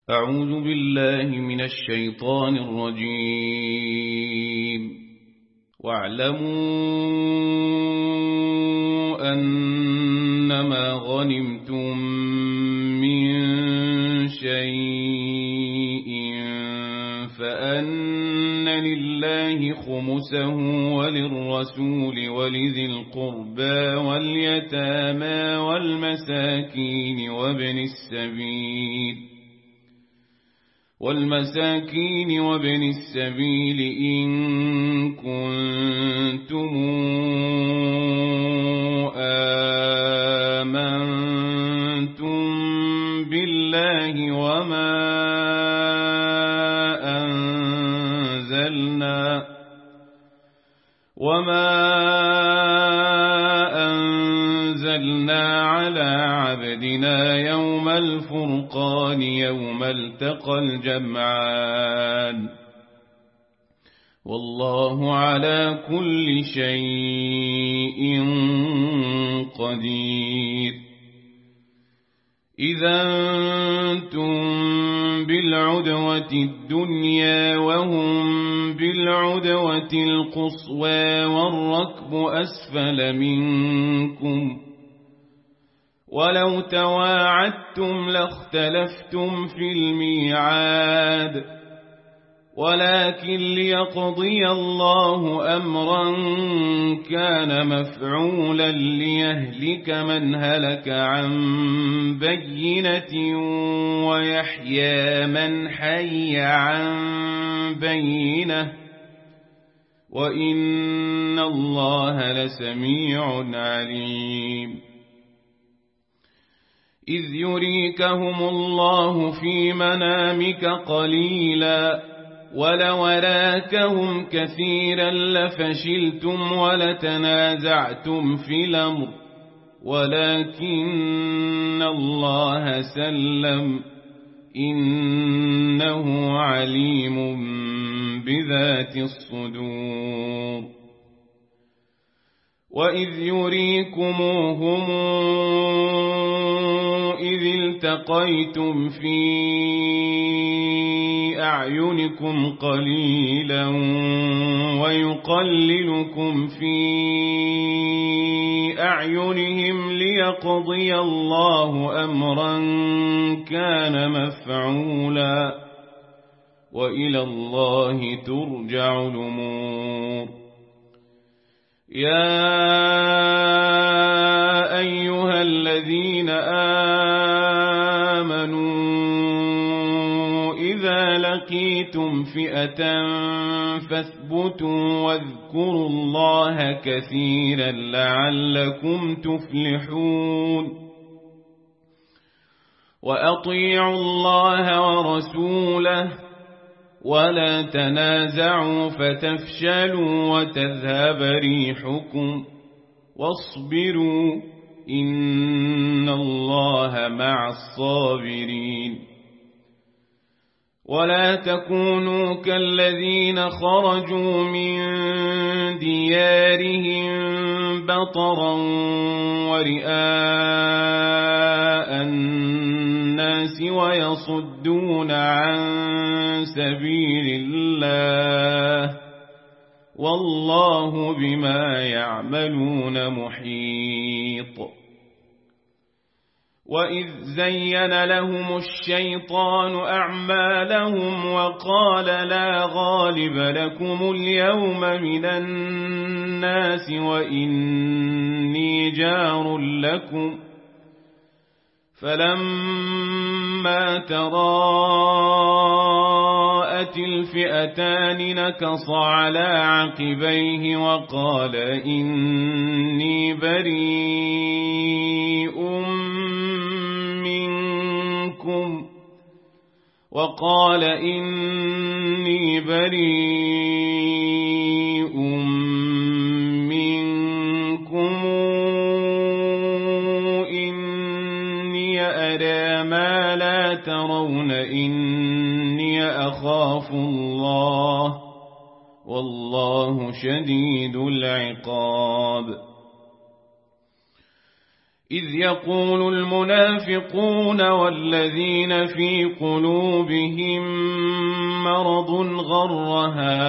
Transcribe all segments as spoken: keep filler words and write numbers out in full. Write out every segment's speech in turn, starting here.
أعوذ بالله من الشيطان الرجيم. واعلموا أنما غنمتم من شيء فأن لله خمسه وللرسول ولذي القربى واليتامى والمساكين وابن السبيل والمساكين وابن السبيل إن كنتم آمنتم بالله وما أنزلنا وما أنزلنا على عبدنا يوم الفرقان يوم التقى الجمعان والله على كل شيء قدير. إذا أنتم بالعدوة الدنيا وهم بالعدوة القصوى والركب أسفل منكم ولو تواعدتم لاختلفتم في الميعاد ولكن ليقضي الله أمرا كان مفعولا ليهلك من هلك عن بينة ويحيى من حي عن بينة وإن الله لسميع عليم. إذ يريكهم الله في منامك قليلا ولو أراكهم كثيرا لفشلتم ولتنازعتم في الأمر ولكن الله سلم إنه عليم بذات الصدور. وإذ يريكموهم إذ التقيتم في أعينكم قليلا ويقللكم في أعينهم ليقضي الله أمرا كان مفعولا وإلى الله ترجع الأمور. يا أيها الذين آمنوا إذا لقيتم فئة فاثبتوا واذكروا الله كثيرا لعلكم تفلحون. وأطيعوا الله ورسوله ولا تنازعوا فتفشلوا وتذهب ريحكم واصبروا إن الله مع الصابرين. ولا تكونوا كالذين خرجوا من ديارهم بطرا ورئاء الناس ويصدون عن سبيل الله والله بما يعملون محيط. وإذ زين لهم الشيطان أعمالهم وقال لا غالب لكم اليوم من الناس وإني جار لكم فلما تراءت الفئتان نكص على عقبيه وقال إني بريء منكم وقال إني بريء منكم إني أرى ما لا ترون إني أخاف الله والله شديد العقاب. إذ يقول المنافقون والذين في قلوبهم مرض غر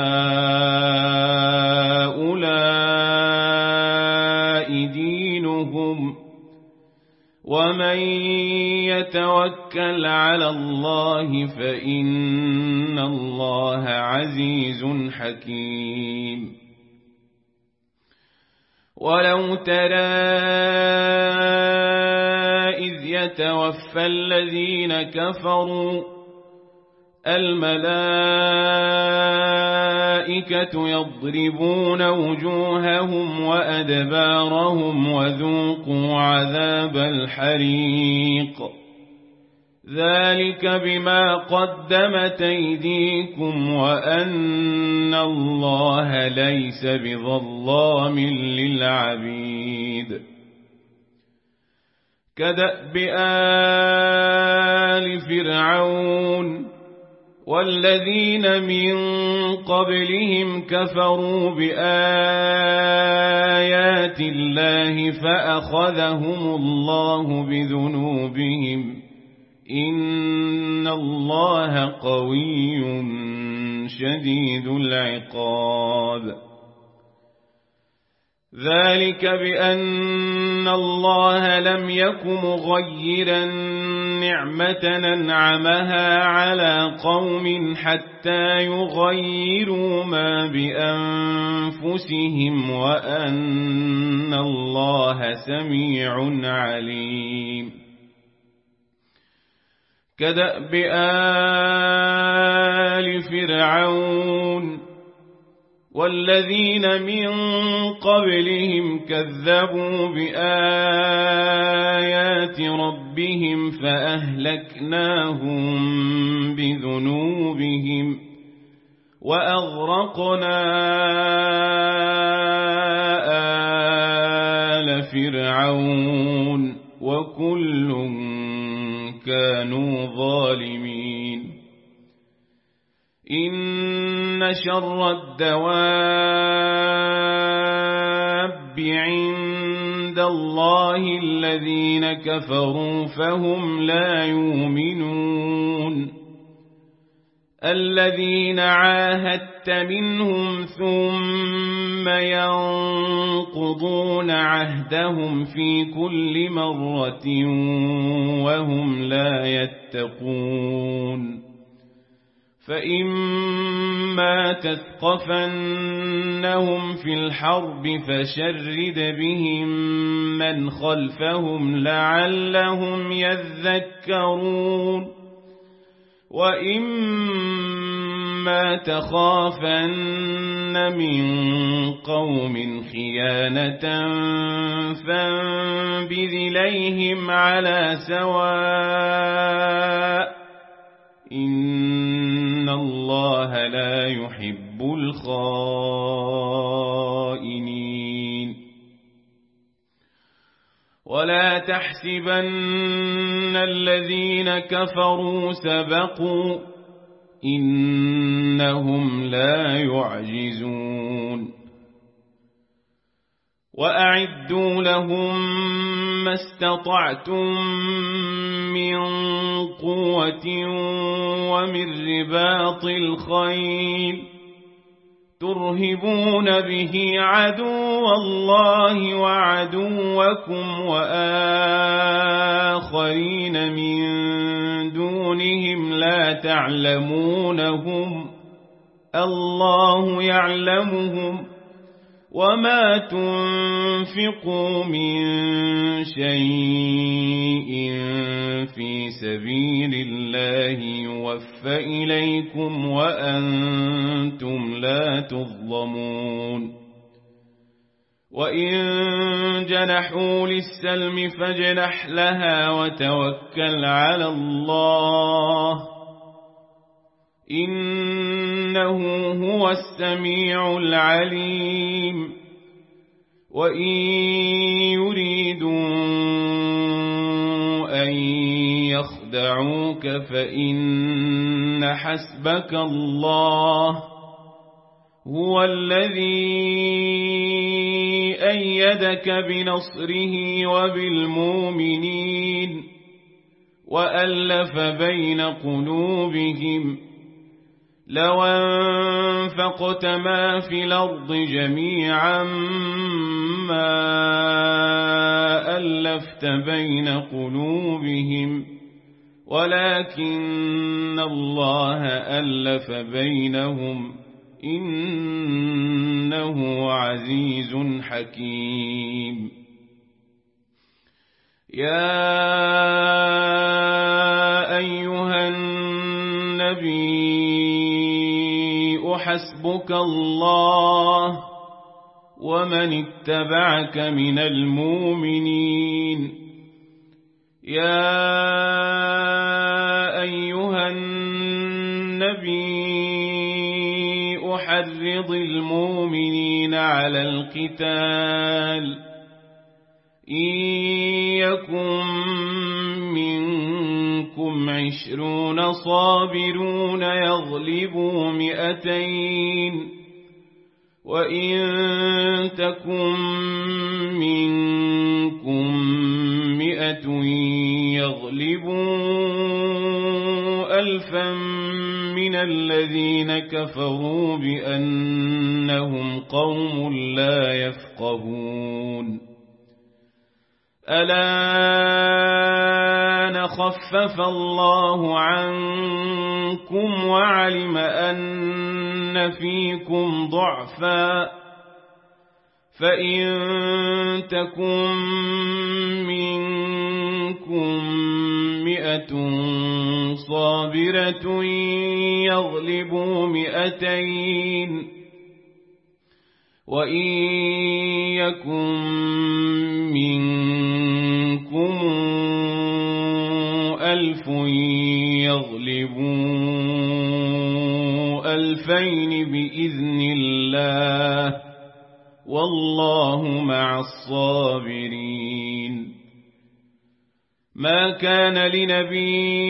هؤلاء دينهم ومن يتوكل على الله فإن الله عزيز حكيم. ولو ترى إذ يتوفى الذين كفروا الملائكة يضربون وجوههم وأدبارهم وذوقوا عذاب الحريق ذلك بما قدمت أيديكم وأن الله ليس بظلام للعبيد. كدأب آل فرعون والذين من قبلهم كفروا بآيات الله فأخذهم الله بذنوبهم إن الله قوي شديد العقاب. ذلك بأن الله لم يك مغيرا نعمة أنعمها على قوم حتى يغيروا ما بأنفسهم وأن الله سميع عليم. كدأب آل فرعون والذين من قبلهم كذبوا بآيات ربهم فأهلكناهم بذنوبهم وأغرقنا آل فرعون وكل كانوا ظالمين. إن شر الدواب عند الله الذين كفروا فهم لا يؤمنون. الذين عاهدت منهم ثم ينقضون عهدهم في كل مرة وهم لا يتقون. فإما تثقفنهم في الحرب فشرد بهم من خلفهم لعلهم يذكرون. وإما تخافن من قوم خيانة فانبذ إليهم على سواء إن الله لا يحب الخائنين. ولا تحسبن الذين كفروا سبقوا إنهم لا يعجزون. وأعدوا لهم ما استطعتم من قوة ومن رباط الخيل ترهبون به عدو الله وعدوكم وآخرين من دونهم لا تعلمونهم الله يعلمهم وما تنفقوا من شيء في سبيل الله يوفى إليكم وأنتم لا تظلمون. وإن جنحوا للسلم فاجنح لها وتوكل على الله إنه هو السميع العليم. وإن يريدوا أن يخدعوك فإن حسبك الله هو الذي أيدك بنصره وبالمؤمنين وألف بين قلوبهم لو أنفقت ما في الأرض جميعا ما ألفت بين قلوبهم ولكن الله ألف بينهم إنه عزيز حكيم. يا أيها النبي حسبك الله ومن اتبعك من المؤمنين. يا أيها النبي حرض المؤمنين على القتال إن يكن منكم عشرون صابرون يغلبوا مئتين وإن تكن منكم مئة يغلبوا ألفا من الذين كفروا بأنهم قوم لا يفقهون. الآن خفف الله عنكم وعلم أن فيكم ضعفا فإن تكن منكم مئة صابرة يغلبوا مئتين وإن يكن منكم ألف يغلبوا ألفين بإذن الله والله مع الصابرين. ما كان لنبي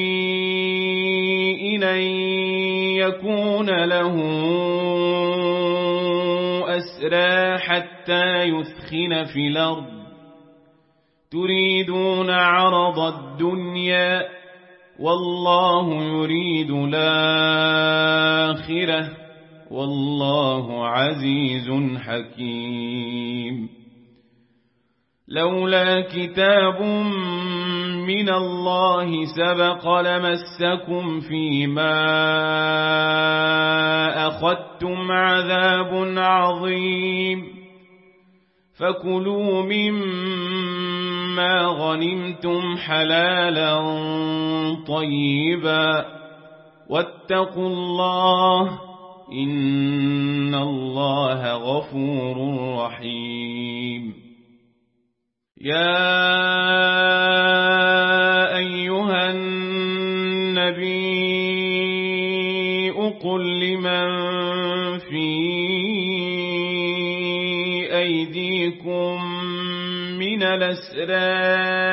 أن يكون له أسرى حتى يثخن في الأرض تريدون عرض الدنيا والله يريد الآخرة والله عزيز حكيم. لولا كتاب من الله سبق لمسكم فيما أخذتم عذاب عظيم فكلوا مما غنمتم حلالا طيبا واتقوا الله إن الله غفور رحيم. يا أيها النبي قل لمن في أيديكم من الأسرى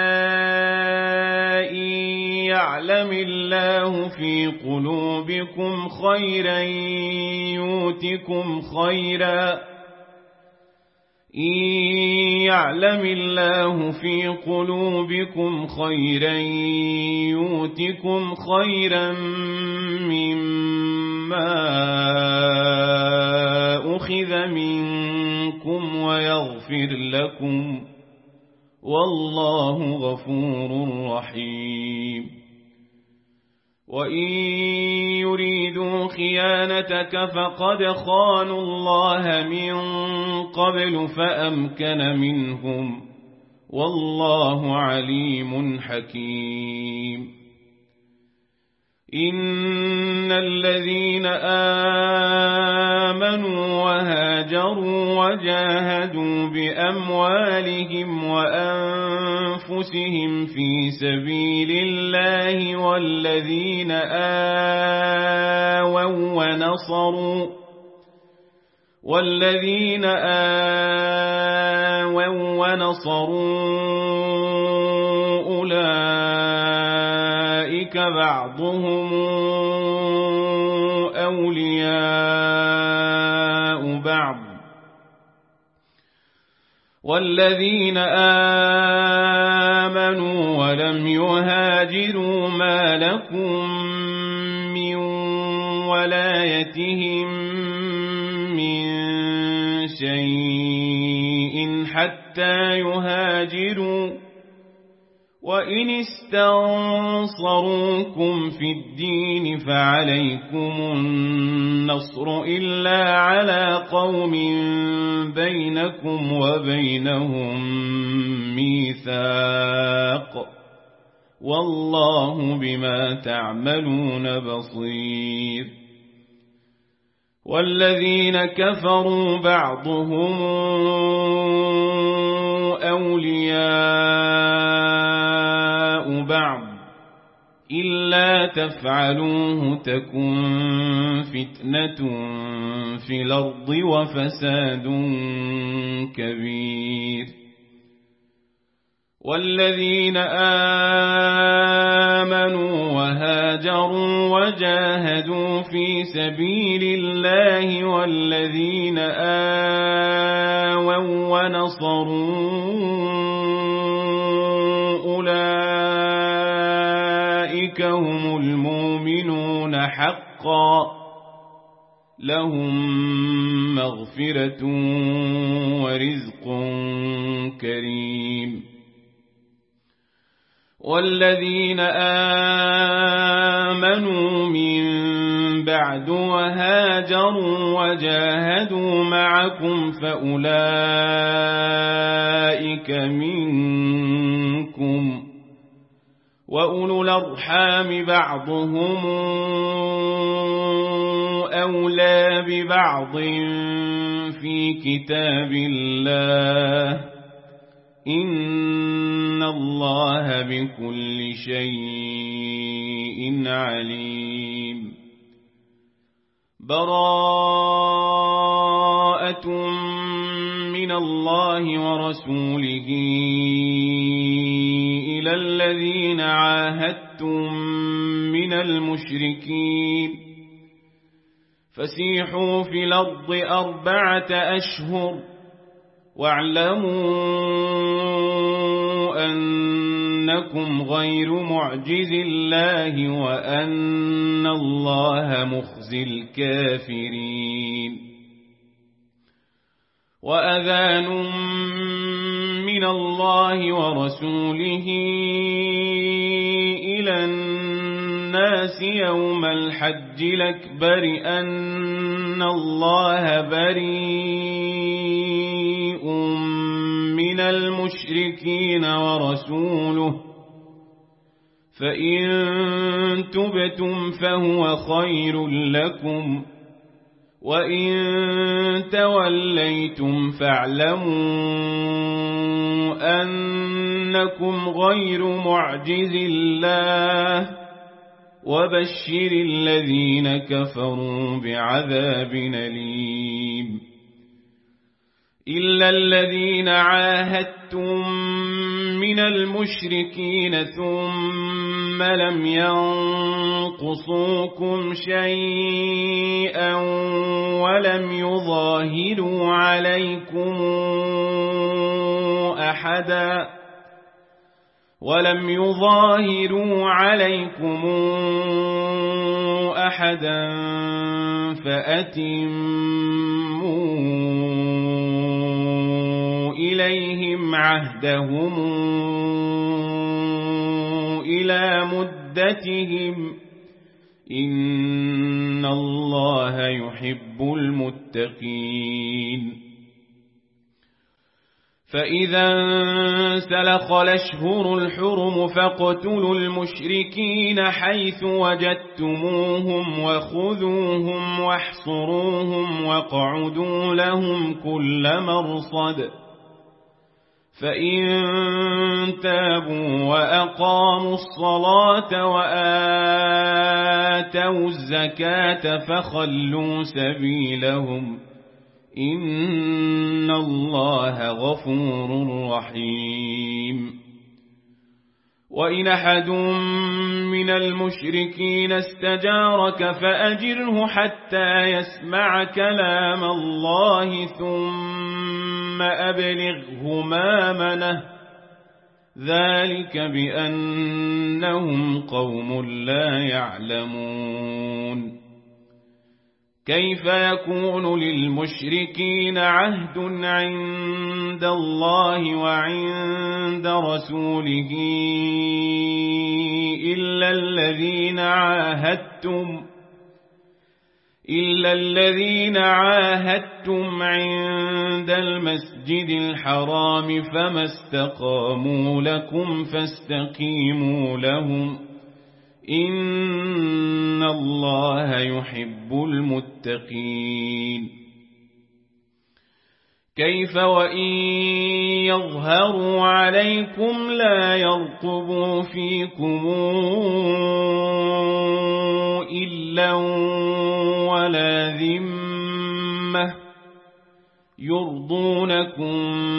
يعلم الله في قلوبكم خيرا يؤتكم خيرا إن يعلم الله في قلوبكم خيرا يؤتكم خيرا مما أخذ منكم ويغفر لكم والله غفور رحيم. وإن يريدوا خيانتك فقد خانوا الله من قبل فأمكن منهم والله عليم حكيم. إن الذين آمنوا وهاجروا وجاهدوا بأموالهم وأنفسهم في سبيل الله والذين آووا ونصروا والذين آووا ونصروا أولئك بعضهم أولياء بعض والذين آمنوا ولم يهاجروا ما لكم من ولايتهم من شيء حتى يهاجروا وإن استنصروكم في الدين فعليكم النصر إلا على قوم بينكم وبينهم ميثاق والله بما تعملون بصير. والذين كفروا بعضهم أولياء بعض إلا تفعلوه تكن فتنة في الأرض وفساد كبير. والذين آمنوا وهاجروا وجاهدوا في سبيل الله والذين آووا ونصروا أولئك هم المؤمنون حقا لهم مغفرة ورزق كريم. والذين آمنوا من بعد وهاجروا وجاهدوا معكم فأولئك منكم وأولو الأرحام بعضهم أولى ببعض في كتاب الله إن الله بكل شيء عليم. براءة من الله ورسوله إلى الذين عاهدتم من المشركين فسيحوا في الأرض أربعة أشهر واعلموا أنكم غير معجز الله وأن الله مخزي الكافرين. وأذان من الله ورسوله إلى الناس يوم الحج الأكبر أن الله بريء من المشركين ورسوله فإن تبتم فهو خير لكم وإن توليتم فاعلموا أنكم غير معجز الله وبشر الذين كفروا بعذاب أليم. إلا الذين عاهدتم من المشركين ثم لم ينقصوكم شيئا ولم يظاهروا عليكم أحدا ولم يظاهروا عليكم أحدا فأتموا إليهم عهدهم إلى مدتهم إن الله يحب المتقين. فإذا انسلخ الأشهر الحرم فاقتلوا المشركين حيث وجدتموهم وخذوهم واحصروهم واقعدوا لهم كل مرصد فإن تابوا وأقاموا الصلاة وآتوا الزكاة فخلوا سبيلهم إن الله غفور رحيم. وإن أحد من المشركين استجارك فأجره حتى يسمع كلام الله ثم أبلغه مأمنه ذلك بأنهم قوم لا يعلمون كيف يكون للمشركين عهد عند الله وعند رسوله إلا الذين عاهدتم إلا الذين عاهدتم عند المسجد الحرام فما استقاموا لكم فاستقيموا لهم إن الله يحب المتقين كيف وإن يظهروا عليكم لا يرقبوا فيكم إلا ولا ذمة يرضونكم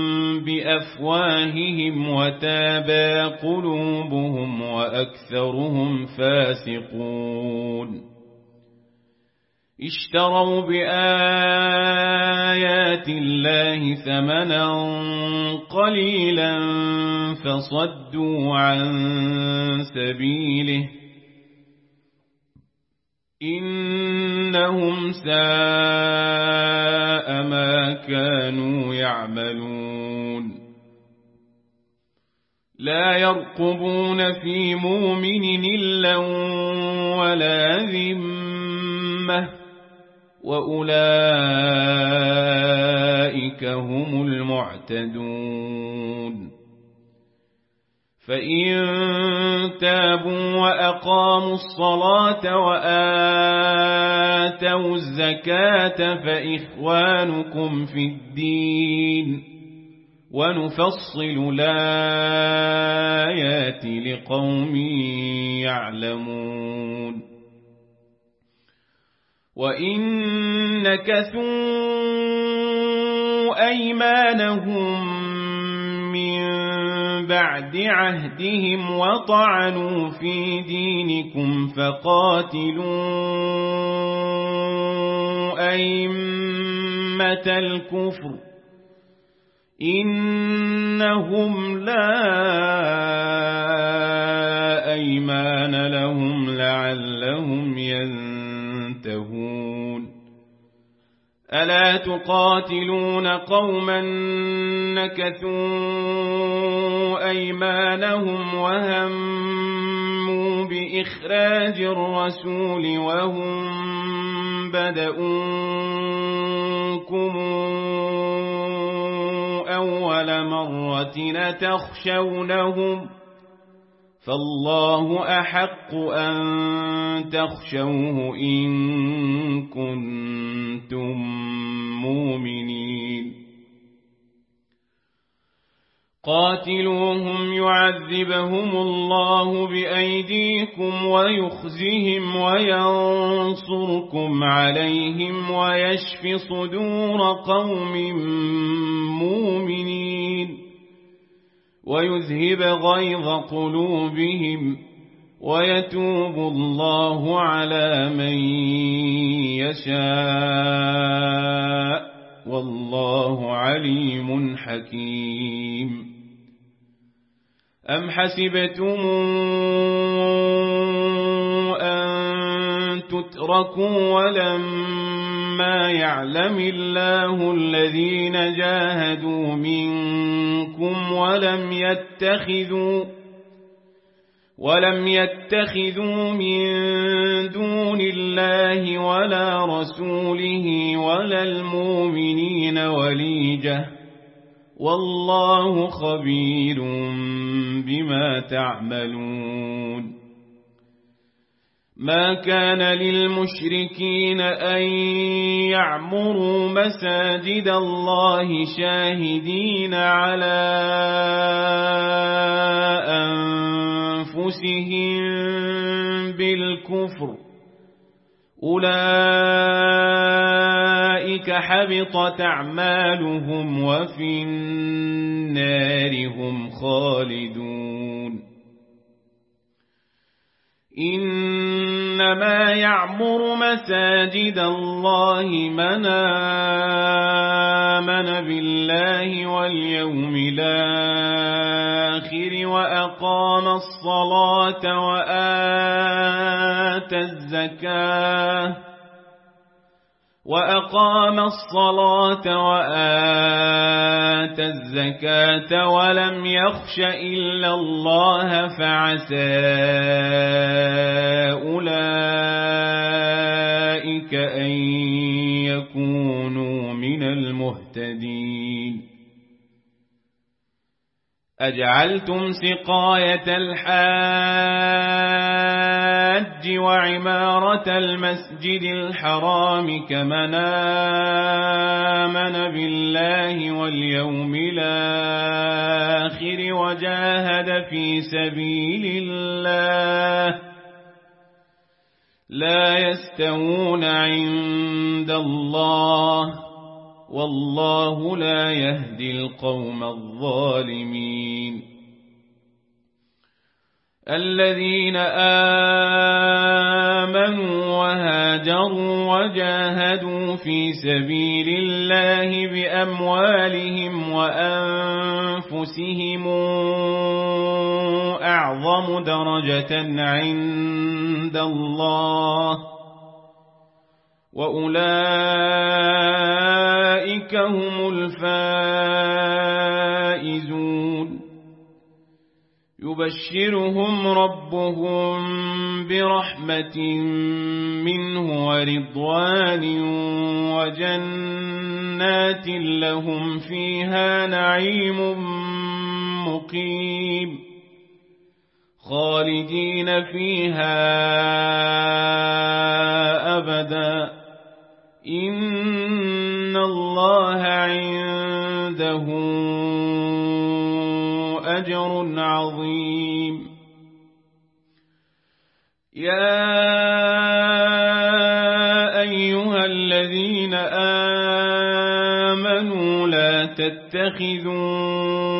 بأفواههم وتابى قلوبهم وأكثرهم فاسقون اشتروا بآيات الله ثمنا قليلا فصدوا عن سبيله إنهم ساء ما كانوا يعملون لا يرقبون في مؤمن إلا ولا ذمة وأولئك هم المعتدون فإن تابوا وأقاموا الصلاة وآتوا الزكاة فإخوانكم في الدين ونفصل الآيات لقوم يعلمون وإن نكثوا أيمانهم من بعد عهدهم وطعنوا في دينكم فقاتلوا أئمة الكفر إنهم لا أيمان لهم لعلهم ينتهون ألا تقاتلون قوما نكثوا أيمانهم وهموا بإخراج الرسول وهم بدؤوكم أول مرة تخشونهم فالله أحق أن تخشوه إن كنتم مؤمنين قاتلوهم يعذبهم الله بأيديكم ويخزهم وينصركم عليهم ويشف صدور قوم مؤمنين ويذهب غيظ قلوبهم ويتوب الله على من يشاء والله عليم حكيم أم حسبتم أن تتركوا ولما يعلم الله الذين جاهدوا منكم ولم يتخذوا ولم يتخذوا من دون الله ولا رسوله ولا المؤمنين وليجة والله خبير بما تعملون ما كان للمشركين أن يعمروا مساجد الله شاهدين على أنفسهم بالكفر أولئك حبطت أعمالهم وفي النار هم خالدون إنما يعمر مساجد الله من آمن بالله واليوم الآخر وأقام الصلاة وآتى الزكاة وأقام الصلاة وآتى الزكاة ولم يخش إلا الله فعسى أولئك أن يكونوا من المهتدين. أجعلتم سقاية الحاج وعمارة المسجد الحرام كمن آمن بالله واليوم الآخر وجاهد في سبيل الله لا يستوون عند الله والله لا يهدي القوم الظالمين. الذين آمنوا وهاجروا وجاهدوا في سبيل الله بأموالهم وأنفسهم أعظم درجة عند الله وأولئك هم الفائزون. يبشرهم ربهم برحمة منه ورضوان وجنات لهم فيها نعيم مقيم خالدين فيها أبدا إن الله عنده أجر عظيم. يا أيها الذين آمنوا لا تتخذوا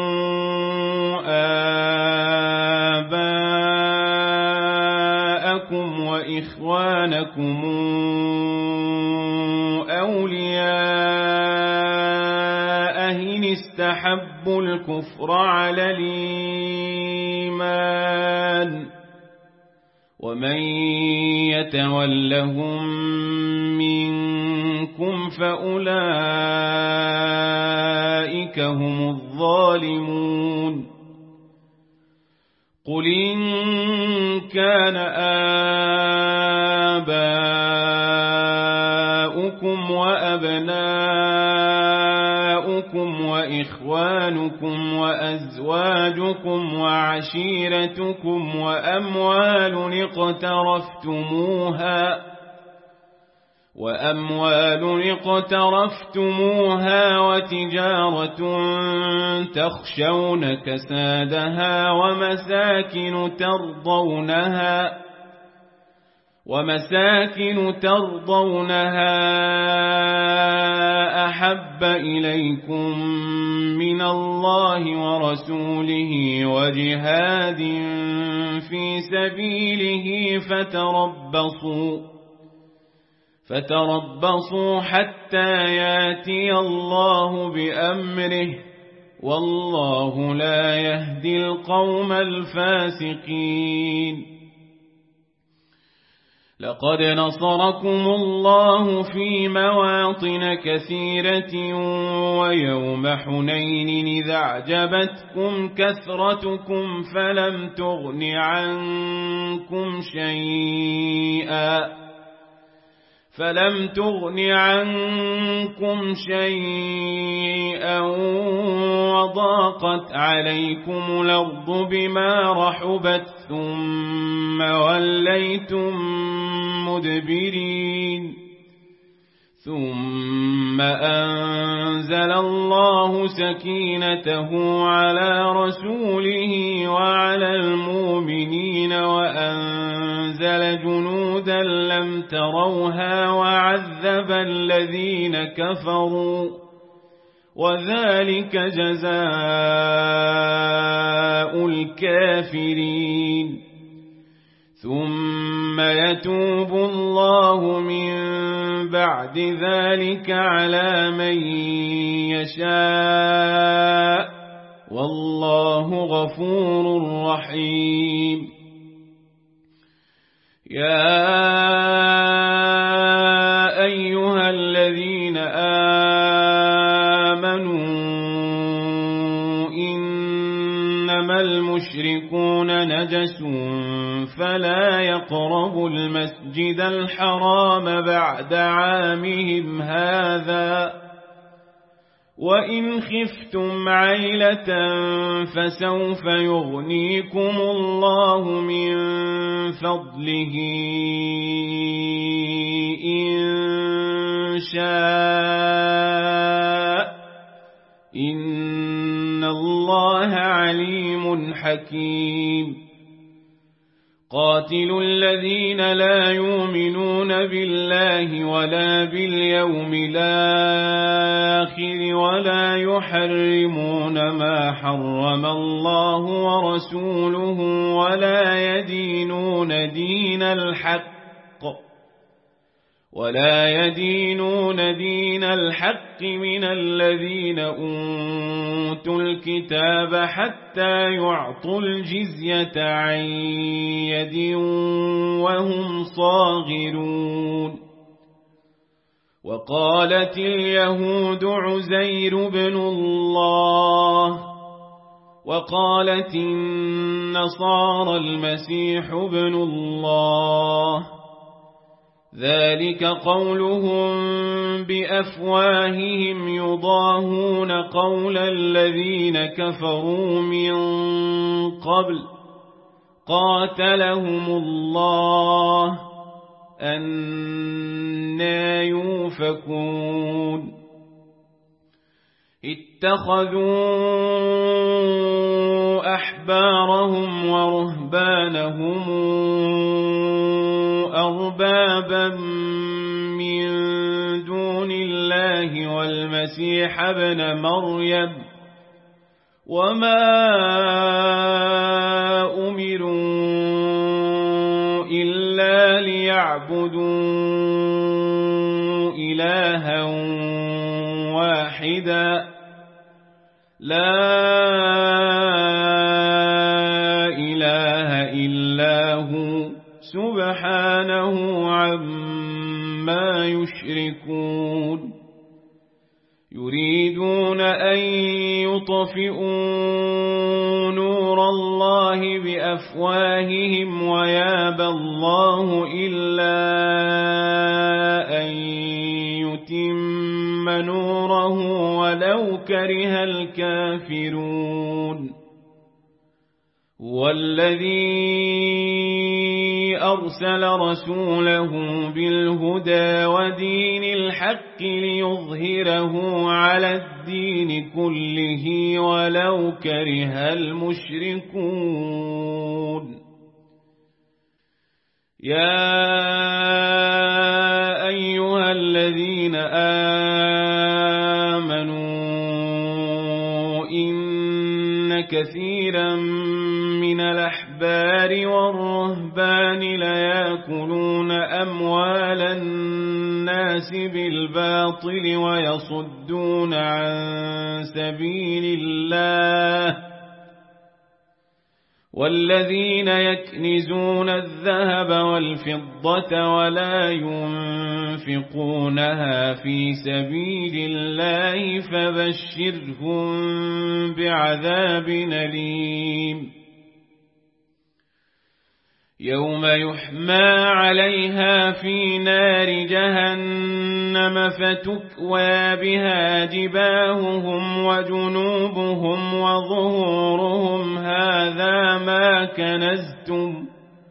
آباءكم وإخوانكم أولياء إن استحبوا الكفر على الإيمان ومن يتولهم منكم فأولئك هم الظالمون. قل إن كان آباؤكم وأبناؤكم وإخوانكم وأزواجكم وعشيرتكم وأموال اقترفتموها وأموال اقترفتموها وتجارة تخشون كسادها ومساكن ترضونها ومساكن ترضونها أحب إليكم من الله ورسوله وجهاد في سبيله فتربصوا فتربصوا حتى ياتي الله بأمره والله لا يهدي القوم الفاسقين. لقد نصركم الله في مواطن كثيرة ويوم حنين إذ أعجبتكم كثرتكم فلم تغن عنكم شيئا فلم تغن عنكم شيئا وضاقت عليكم الأرض بما رحبت ثم وليتم مدبرين ثم أنزل الله سكينته على رسوله وعلى المؤمنين وأنزل جنودا لم تروها وعذب الذين كفروا وذلك جزاء الكافرين. ثم يتوب الله من بعد ذلك على من يشاء والله غفور رحيم. يا أيها الذين آمنوا إنما المشركون نجس فلا يقربوا المسجد الحرام بعد عامهم هذا وإن خفتم عيلة فسوف يغنيكم الله من فضله إن شاء إن الله عليم حكيم. قاتلوا الذين لا يؤمنون بالله ولا باليوم الآخر ولا يحرمون ما حرم الله ورسوله ولا يدينون دين الحق ولا يدينون دين الحق من الذين أوتوا الكتاب حتى يعطوا الجزية عن يد وهم صاغرون. وقالت اليهود عزير بن الله وقالت النصارى المسيح بن الله ذلك قولهم بأفواههم يضاهون قول الذين كفروا من قبل قاتلهم الله أنى يؤفكون. اتخذوا أحبارهم ورهبانهم أربابا من دون الله والمسيح ابن مريم وما أمروا إلا ليعبدوا إلها واحدا لا إله إلا هو سبحانه عما يشركون. يريدون أن يطفئوا نور الله بأفواههم ويابى الله إلا أن يتم نوره ولو كره الكافرون. والذي أرسل رسوله بالهدى ودين الحق ليظهره على الدين كله ولو كره المشركون. يا أيها الذين آمنوا إن كثيرا من الأحبار والرهبان ليأكلون أموال الناس بالباطل ويصدون عن سبيل الله والذين يكنزون الذهب والفضة ولا ينفقونها في سبيل الله فبشرهم بعذاب أليم. يوم يحمى عليها في نار جهنم فتكوى بها جباههم وجنوبهم وظهورهم هذا ما كنزتم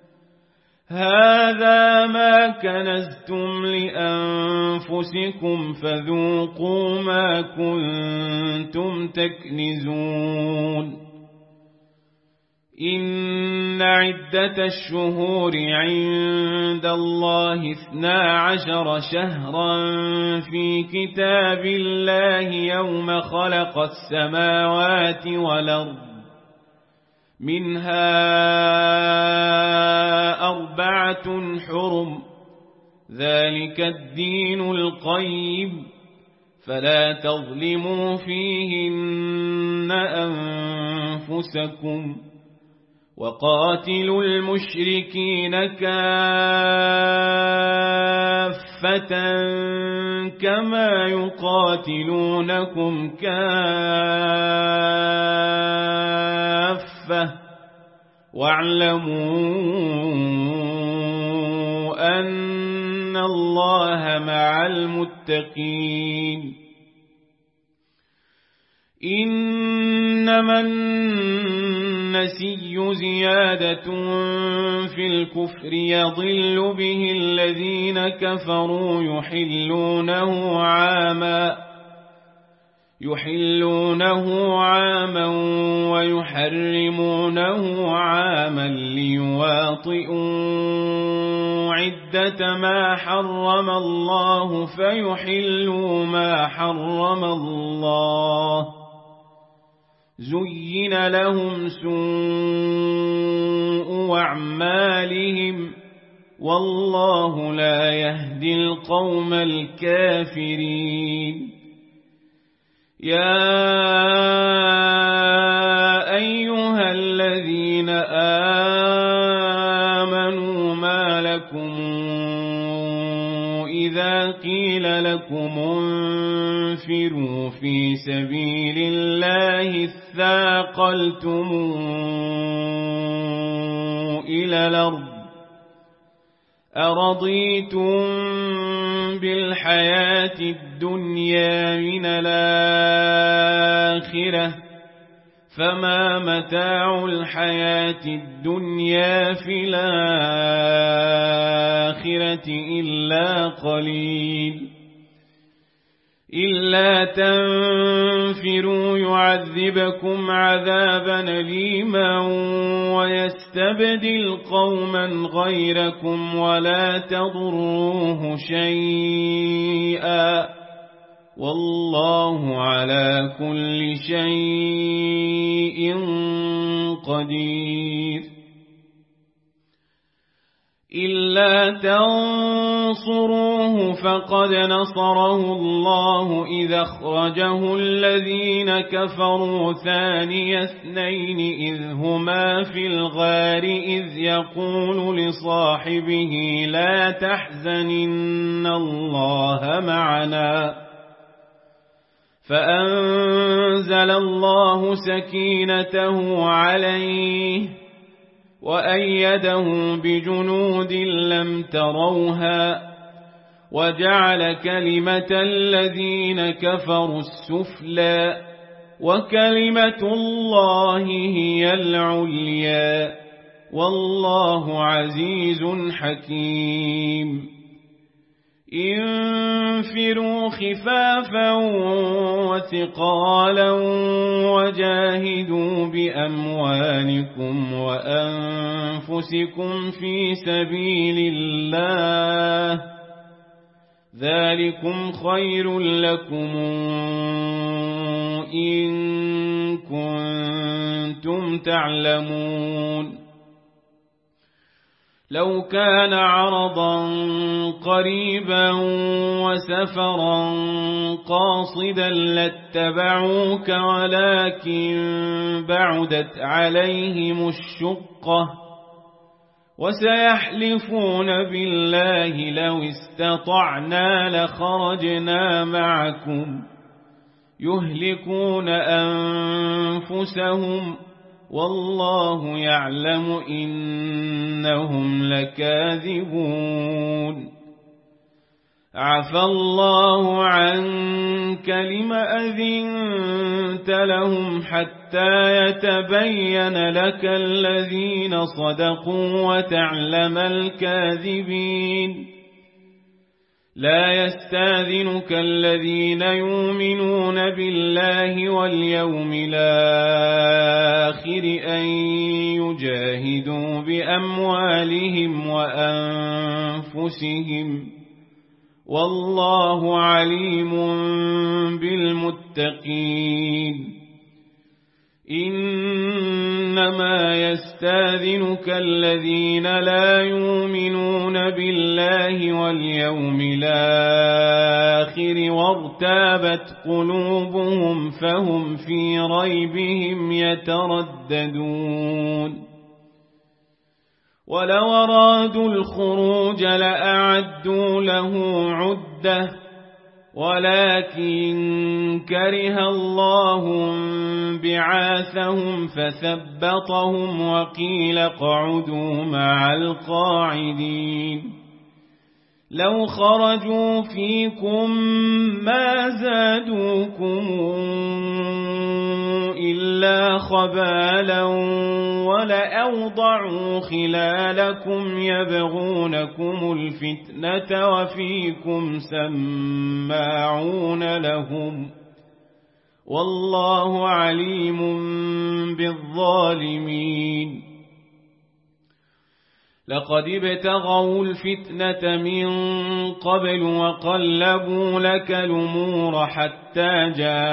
هذا ما كنزتم لأنفسكم فذوقوا ما كنتم تكنزون. إن عدة الشهور عند الله اثنا عشر شهرا في كتاب الله يوم خلق السماوات والأرض منها أربعة حرم ذلك الدين القيم فلا تظلموا فيهن أنفسكم وقاتلوا المشركين كافة كما يقاتلونكم كافة واعلموا أن الله مع المتقين إنما النسي زيادة في الكفر يضل به الذين كفروا يحلونه عاما يحلونه عاما ويحرمونه عاما ليواطئوا عدة ما حرم الله فيحلوا ما حرم الله زين لهم سوء أعمالهم والله لا يهدي القوم الكافرين يا أيها الذين آمنوا ما لكم إذا قيل لكم انفروا في سبيل الله اثاقلتم إلى الأرض أرضيتم بالحياة الدنيا من الآخرة فما متاع الحياة الدنيا في الآخرة إلا قليل إلا تنفروا يعذبكم عذابا أليما ويستبدل قوما غيركم ولا تضروه شيئا والله على كل شيء قدير إلا تنصروه فقد نصره الله إذا أخرجه الذين كفروا ثاني اثنين إذ هما في الغار إذ يقول لصاحبه لا تحزن إن الله معنا فأنزل الله سكينته عليه وأيده بجنود لم تروها وجعل كلمة الذين كفروا السفلى وكلمة الله هي العليا والله عزيز حكيم انفروا خفافا وثقالا وجاهدوا بأموالكم وأنفسكم في سبيل الله ذلكم خير لكم إن كنتم تعلمون لو كان عرضا قريبا وسفرا قاصدا لاتبعوك ولكن بعدت عليهم الشقة وسيحلفون بالله لو استطعنا لخرجنا معكم يهلكون أنفسهم والله يعلم إنهم لكاذبون عفى الله عنك لم أذنت لهم حتى يتبين لك الذين صدقوا وتعلم الكاذبين لا يستاذنك الذين يؤمنون بالله واليوم الآخر أن يجاهدوا بأموالهم وأنفسهم والله عليم بالمتقين إنما يستاذنك الذين لا يؤمنون بالله واليوم الآخر وارتابت قلوبهم فهم في ريبهم يترددون ولو أرادوا الخروج لأعدوا له عدة ولكن كره الله بعاثهم فثبطهم وقيل اقعدوا مع القاعدين لو خرجوا فيكم ما زادوكم إلا خبالا ولأوضعوا خلالكم يبغونكم الفتنة وفيكم سماعون لهم والله عليم بالظالمين لقد ابتغوا الفتنة من قبل وقلبوا لك الأمور حتى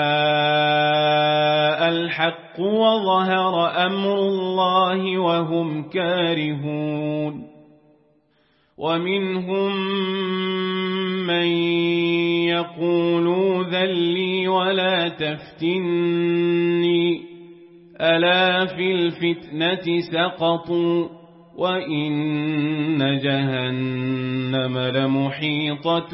جاء الحق وظهر أمر الله وهم كارهون ومنهم من يقول ذلي ولا تفتني ألا في الفتنة سقطوا وإن جهنم لمحيطة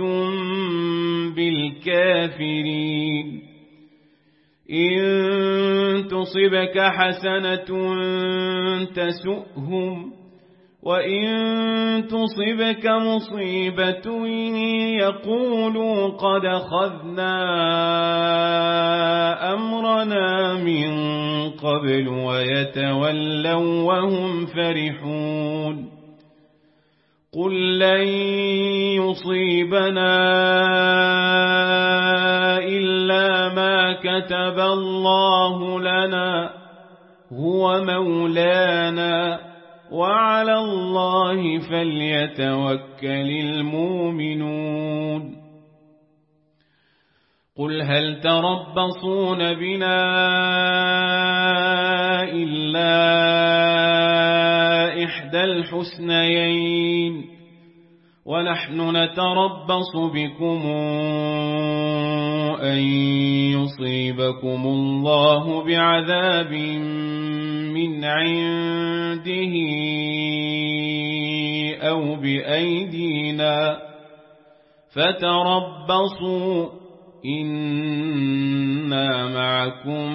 بالكافرين إن تصبك حسنة تسؤهم وإن تصبك مصيبة يقولوا قد أخذنا أمرنا من قبل ويتولوا وهم فرحون قل لن يصيبنا إلا ما كتب الله لنا هو مولانا وعلى الله فليتوكل المؤمنون قل هل تربصون بنا إلا إحدى الحسنيين ونحن نتربص بكم أن يصيبكم الله بعذاب من عنده أو بأيدينا فتربصوا إنا معكم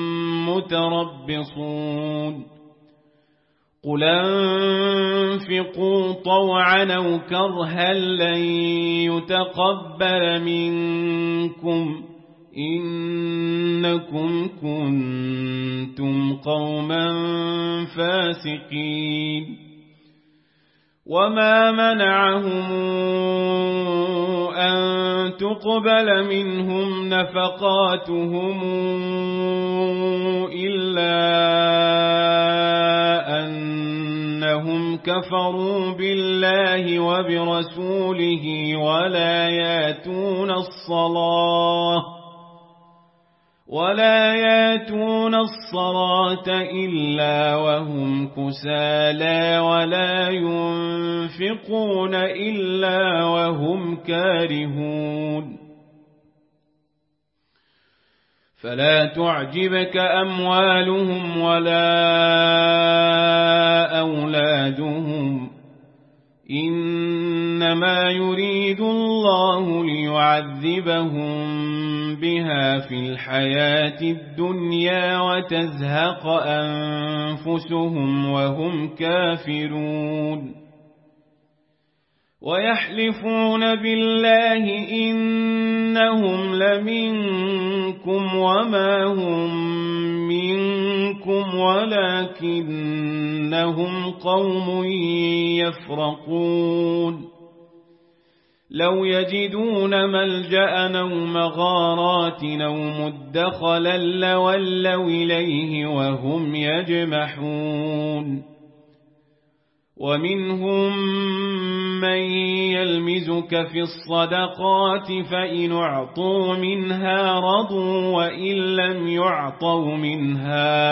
متربصون قل أنفقوا طوعا أو كرها لن يتقبل منكم إنكم كنتم قوما فاسقين وما منعهم أن تقبل منهم نفقاتهم إلا أنهم كفروا بالله وبرسوله ولا ياتون الصلاة ولا ياتون الصلاة إلا وهم كسالى ولا ينفقون إلا وهم كارهون فلا تعجبك أموالهم ولا أولادهم إنما يريد الله ليعذبهم بها في الحياة الدنيا وتزهق أنفسهم وهم كافرون ويحلفون بالله إنهم لمنكم وما هم منكم ولكنهم قوم يفرقون لو يجدون ملجأ أو مغارات أو مدخلا لولوا إليه وهم يجمحون ومنهم من يلمزك في الصدقات فإن أعطوا منها رضوا وإن لم يعطوا منها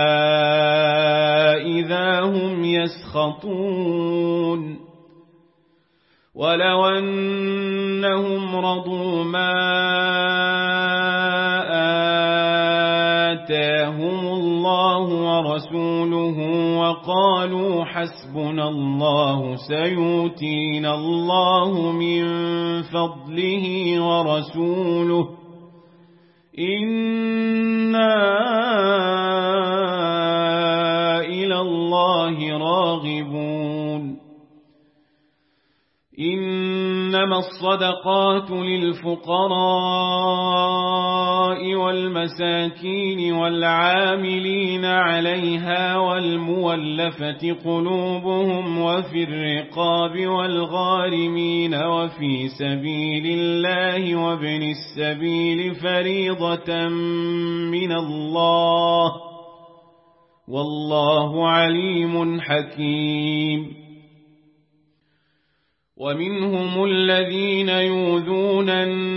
إذا هم يسخطون ولو أنهم رضوا ما آتاهم الله ورسوله وقالوا حسبنا الله سيؤتينا الله من فضله ورسوله إنا إلى الله راغبون إنما الصدقات للفقراء والمساكين والعاملين عليها والمولفة قلوبهم وفي الرقاب والغارمين وفي سبيل الله وابن السبيل فريضة من الله والله عليم حكيم ومنهم الذين يؤذون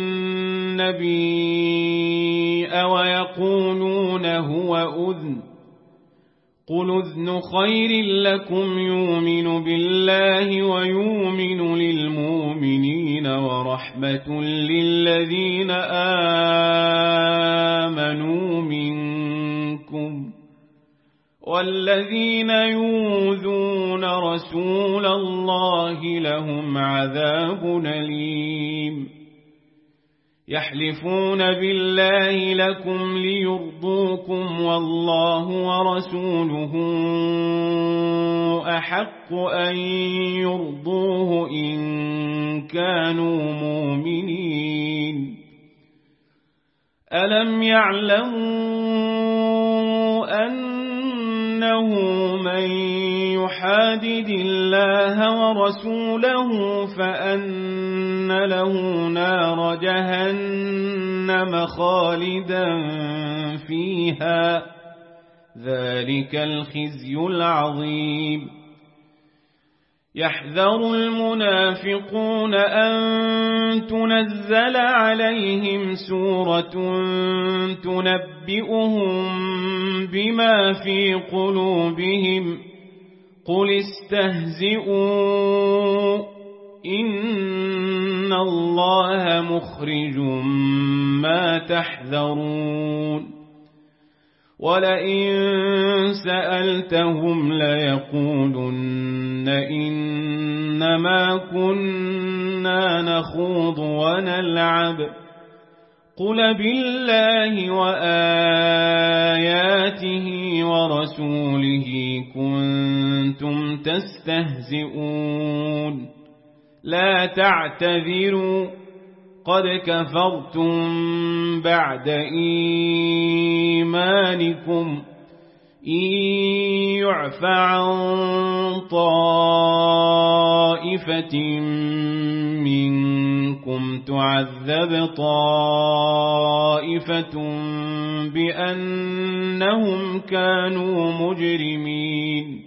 النبي ويقولون هو أذن قل أذن خير لكم يؤمن بالله ويؤمن للمؤمنين ورحمة للذين آمنوا منكم والذين يؤذون رسول الله لهم عذاب أليم يحلفون بالله لكم ليرضوكم والله ورسوله أحق أن يرضوه إن كانوا مؤمنين ألم يعلموا أن إنه من يحادد الله ورسوله فأن له نار جهنم خالدا فيها ذلك الخزي العظيم يحذر المنافقون أن تنزل عليهم سورة تنبئهم بما في قلوبهم قل استهزئوا إن الله مخرج ما تحذرون ولئن سألتهم ليقولن إنما كنا نخوض ونلعب قل بالله وآياته ورسوله كنتم تستهزئون لا تعتذروا قد كفرتم بعد إيمانكم إن يعف عن طائفة منكم تعذب طائفة بأنهم كانوا مجرمين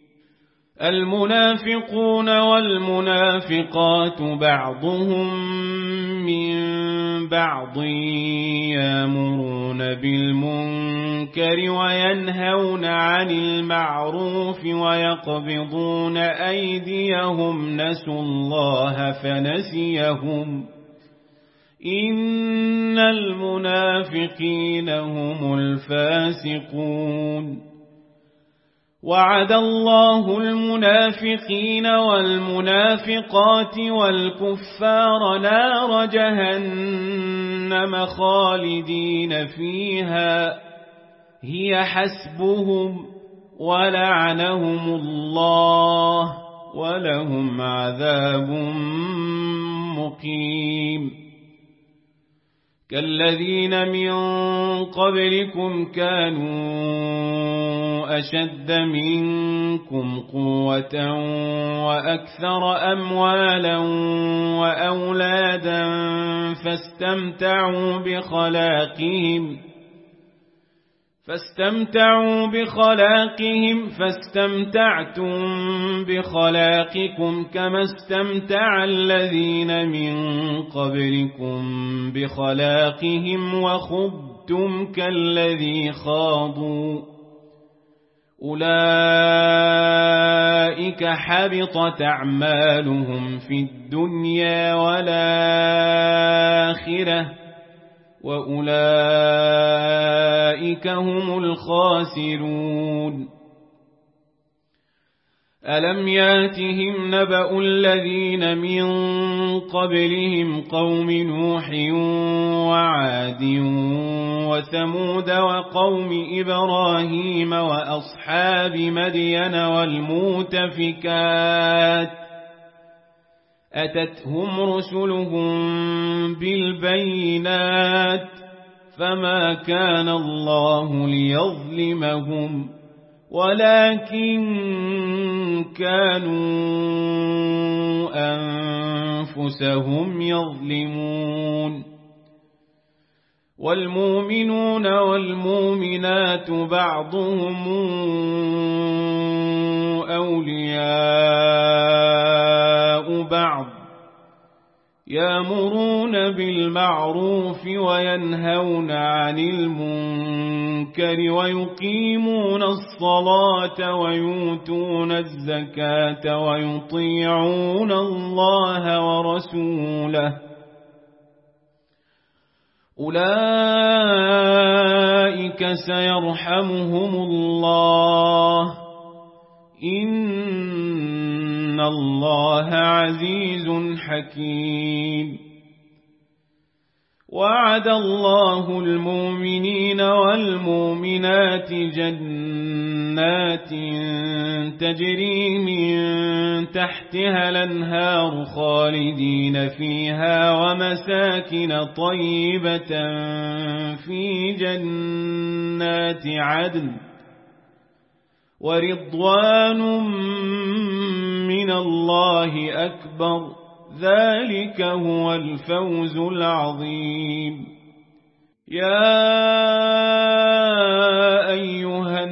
المنافقون والمنافقات بعضهم من بعض يأمرون بالمنكر وينهون عن المعروف ويقبضون أيديهم نسوا الله فنسيهم إن المنافقين هم الفاسقون وعد الله المنافقين والمنافقات والكفار نار جهنم خالدين فيها هي حسبهم ولعنهم الله ولهم عذاب مقيم كالذين من قبلكم كانوا أشد منكم قوة وأكثر أموالا وأولادا فاستمتعوا بخلاقهم فاستمتعوا بخلاقهم فاستمتعتم بخلاقكم كما استمتع الذين من قبلكم بخلاقهم وخضتم كالذي خاضوا أولئك حبطت أعمالهم في الدنيا والآخرة وأولئك هم الخاسرون ألم ياتهم نبأ الذين من قبلهم قوم نوح وعاد وثمود وقوم إبراهيم وأصحاب مدين والمؤتفكات أتتهم رسلهم بالبينات فما كان الله ليظلمهم ولكن كانوا أنفسهم يظلمون والمؤمنون والمؤمنات بعضهم أولياء بعض يأمرون بالمعروف وينهون عن المنكر ويقيمون الصلاة ويؤتون الزكاة ويطيعون الله ورسوله أولئك سيرحمهم الله إن الله عزيز حكيم وعد الله المؤمنين والمؤمنات جنات تجري من تحتها الأنهار خالدين فيها ومساكن طيبة في جنات عدن ورضوان من الله أكبر ذلك هو الفوز العظيم يا أيها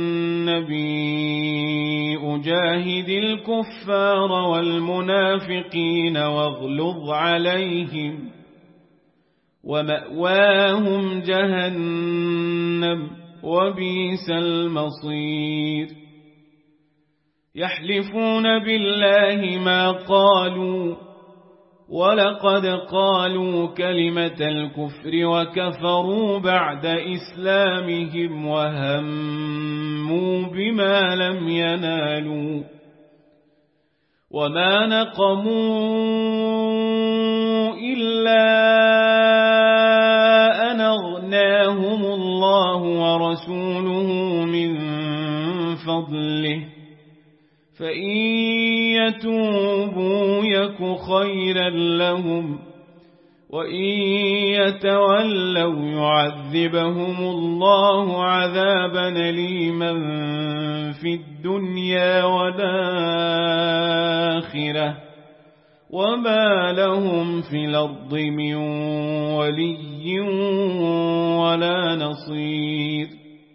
النبي أجاهد الكفار والمنافقين واغلظ عليهم ومأواهم جهنم وبئس المصير يحلفون بالله ما قالوا ولقد قالوا كلمة الكفر وكفروا بعد إسلامهم وهموا بما لم ينالوا وما نقموا إلا أن أغناهم الله ورسوله من فضله فإن يتوبوا يك خيرا لهم وإن يتولوا يعذبهم الله عذابا أليما في الدنيا والآخرة وما لهم في الأرض من ولي ولا نصير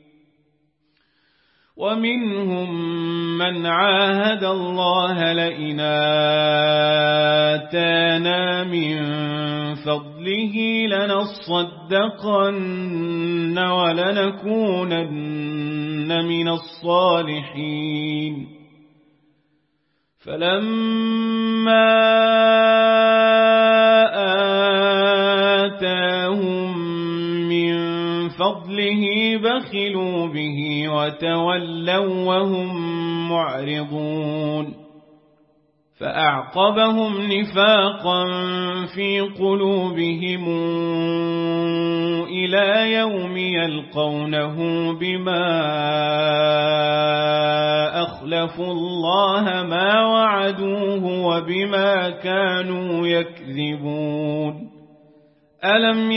ومنهم من عاهد الله لئن آتانا من فضله لنصدقن ولنكونن من الصالحين فلما آتاهم من فضله بخلوا به وتولوا وهم معرضون فأعقبهم نفاقا في قلوبهم إلى يوم يلقونه بما أخلفوا الله ما وعدوه وبما كانوا يكذبون ألم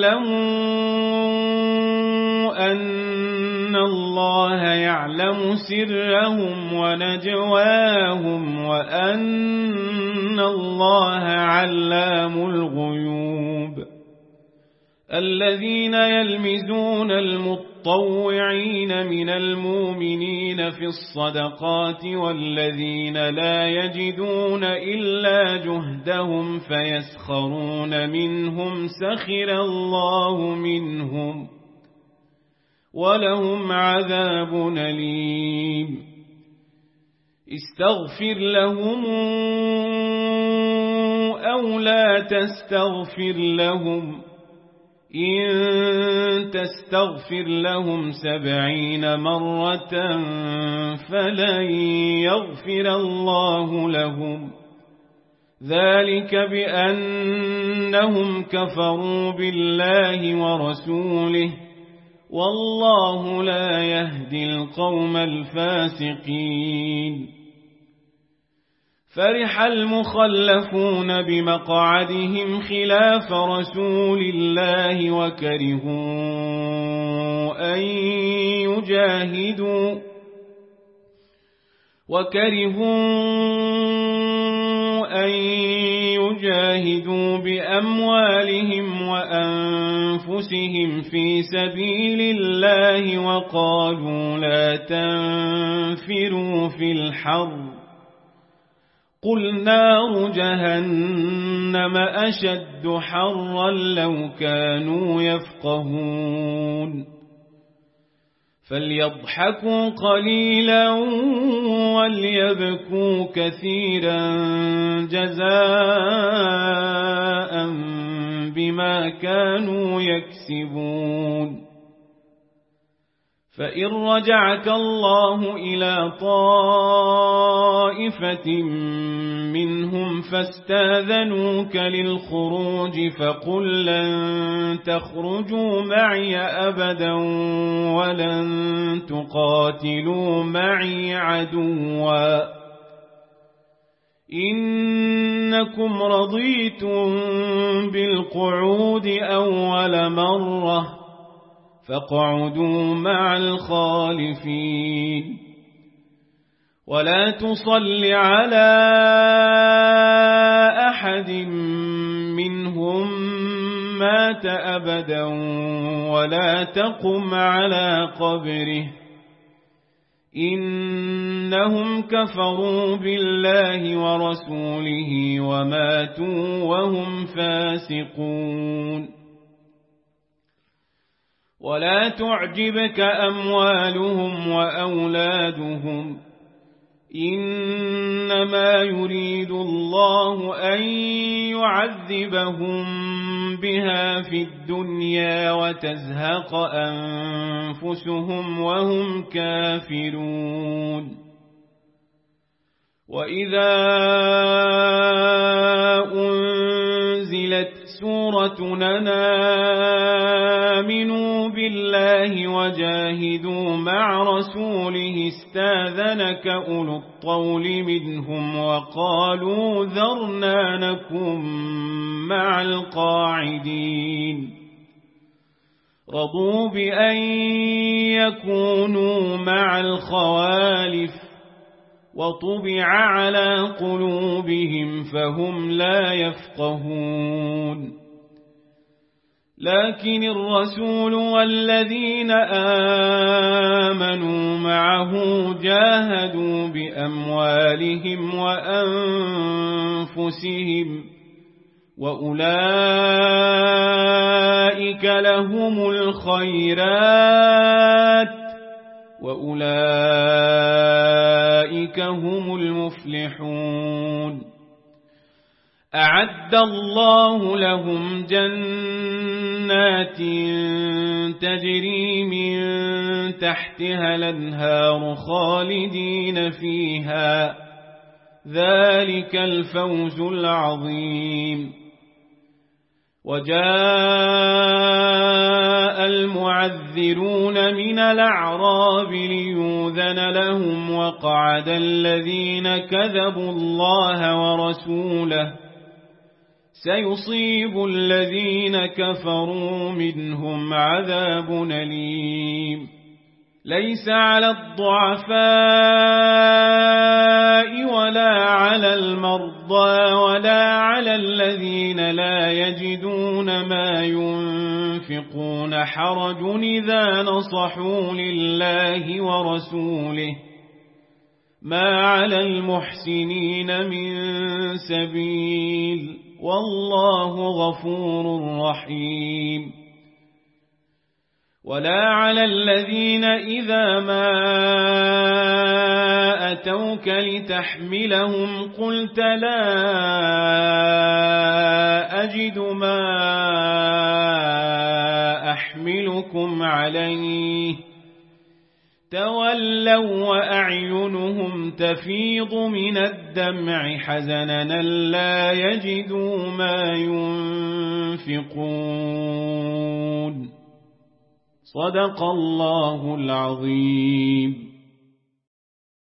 يعلموا أن الله يعلم سرهم ونجواهم وأن الله علام الغيوب الذين يلمزون المطلوب المتطوعين من المؤمنين في الصدقات والذين لا يجدون إلا جهدهم فيسخرون منهم سخر الله منهم ولهم عذاب أليم استغفر لهم أو لا تستغفر لهم إن تستغفر لهم سبعين مرة فلن يغفر الله لهم ذلك بأنهم كفروا بالله ورسوله والله لا يهدي القوم الفاسقين فرح المخلفون بمقعدهم خلاف رسول الله وكرهوا أن يجاهدوا وكرهوا أن يجاهدوا بأموالهم وأنفسهم في سبيل الله وقالوا لا تنفروا في الحر قل نار جهنم أشد حرا لو كانوا يفقهون فليضحكوا قليلا وليبكوا كثيرا جزاء بما كانوا يكسبون فإن رجعك الله إلى طائفة منهم فاستاذنوك للخروج فقل لن تخرجوا معي أبدا ولن تقاتلوا معي عدوا إنكم رضيتم بالقعود أول مرة فاقعدوا مع الخالفين ولا تصل على أحد منهم مات أبدا ولا تقم على قبره إنهم كفروا بالله ورسوله وماتوا وهم فاسقون ولا تعجبك أموالهم وأولادهم إنما يريد الله أن يعذبهم بها في الدنيا وتزهق أنفسهم وهم كافرون وإذا أنزلت سورة آمنوا بالله وجاهدوا مع رسوله استاذنك أولو الطول منهم وقالوا ذرنا نكن مع القاعدين رضوا بأن يكونوا مع الخوالف وطبع على قلوبهم فهم لا يفقهون لكن الرسول والذين آمنوا معه جاهدوا بأموالهم وأنفسهم وأولئك لهم الخيرات وأولئك هم المفلحون أعد الله لهم جنات تجري من تحتها الأنهار خالدين فيها ذلك الفوز العظيم وجاء المعذرون من الأعراب ليؤذن لهم وقعد الذين كذبوا الله ورسوله سيصيب الذين كفروا منهم عذاب أليم ليس على الضعفاء ولا على المرضى ولا على الذين لا يجدون ما ينفقون حرج إذا نصحوا لله ورسوله ما على المحسنين من سبيل والله غفور رحيم. ولا على الذين إذا ما أتوك لتحملهم قلت لا أجد ما أحملكم عليه تولوا وأعينهم تفيض من الدمع حزنا لا يجدوا ما ينفقون. صدق الله العظيم.